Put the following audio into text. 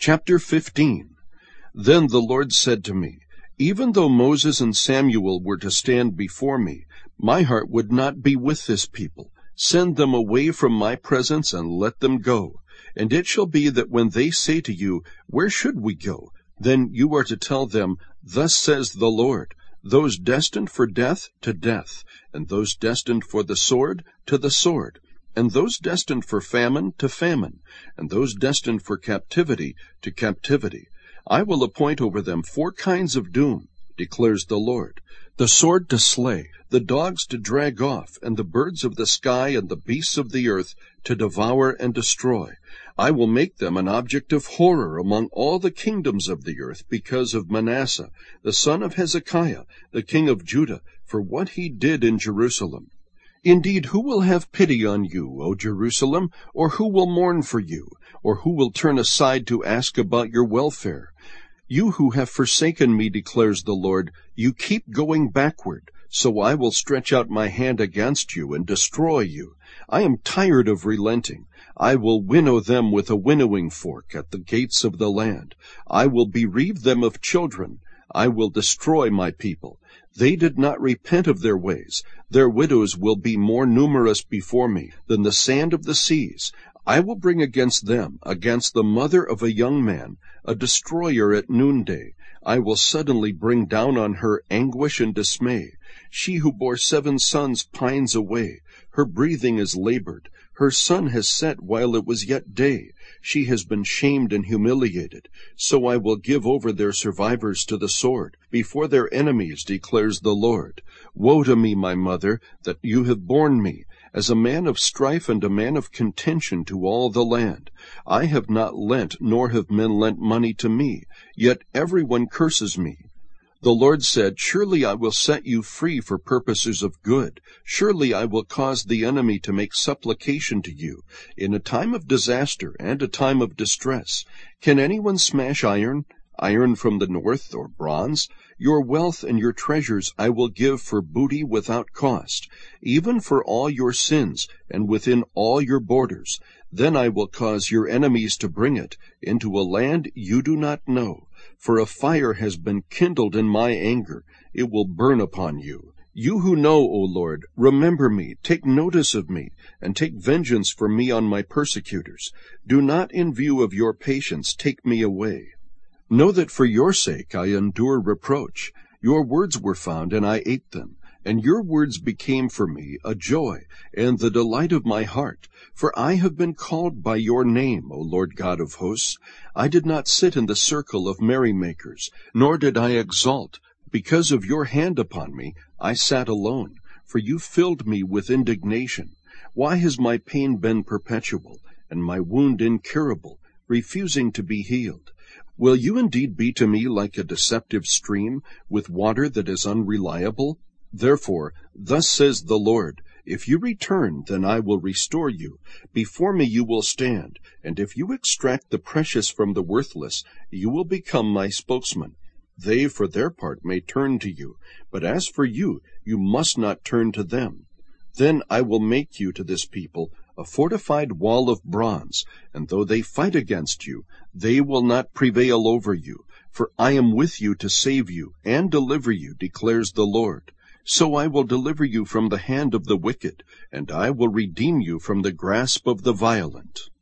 Chapter 15. Then the Lord said to me, even though Moses and Samuel were to stand before me, my heart would not be with this people. Send them away from my presence and let them go. And it shall be that when they say to you, where should we go? Then you are to tell them, thus says the Lord, those destined for death, to death, and those destined for the sword, to the sword, and those destined for famine, to famine, and those destined for captivity, to captivity. I will appoint over them 4 kinds of doom, declares the Lord: the sword to slay, the dogs to drag off, and the birds of the sky and the beasts of the earth to devour and destroy. I will make them an object of horror among all the kingdoms of the earth because of Manasseh, the son of Hezekiah, the king of Judah, for what he did in Jerusalem. Indeed, who will have pity on you, O Jerusalem? Or who will mourn for you? Or who will turn aside to ask about your welfare? You who have forsaken me, declares the Lord, you keep going backward. So I will stretch out my hand against you and destroy you. I am tired of relenting. I will winnow them with a winnowing fork at the gates of the land. I will bereave them of children. I will destroy my people. They did not repent of their ways. Their widows will be more numerous before me than the sand of the seas. I will bring against them, against the mother of a young man, a destroyer at noonday. I will suddenly bring down on her anguish and dismay. She who bore 7 sons pines away. Her breathing is labored. Her sun has set while it was yet day. She has been shamed and humiliated. So I will give over their survivors to the sword, before their enemies, declares the Lord. Woe to me, my mother, that you have borne me, as a man of strife and a man of contention to all the land. I have not lent, nor have men lent money to me, yet everyone curses me. The Lord said, surely I will set you free for purposes of good. Surely I will cause the enemy to make supplication to you in a time of disaster and a time of distress. Can anyone smash iron? Iron from the north, or bronze? Your wealth and your treasures I will give for booty without cost, even for all your sins and within all your borders. Then I will cause your enemies to bring it into a land you do not know. For a fire has been kindled in my anger. It will burn upon you. You who know, O Lord, remember me, take notice of me, and take vengeance for me on my persecutors. Do not in view of your patience take me away. Know that for your sake I endure reproach. Your words were found, and I ate them. And your words became for me a joy and the delight of my heart. For I have been called by your name, O Lord God of hosts. I did not sit in the circle of merrymakers, nor did I exult. Because of your hand upon me, I sat alone, for you filled me with indignation. Why has my pain been perpetual, and my wound incurable, refusing to be healed? Will you indeed be to me like a deceptive stream, with water that is unreliable? Therefore, thus says the Lord, if you return, then I will restore you. Before me you will stand, and if you extract the precious from the worthless, you will become my spokesman. They, for their part, may turn to you, but as for you, you must not turn to them. Then I will make you to this people a fortified wall of bronze, and though they fight against you, they will not prevail over you. For I am with you to save you and deliver you, declares the Lord. So I will deliver you from the hand of the wicked, and I will redeem you from the grasp of the violent.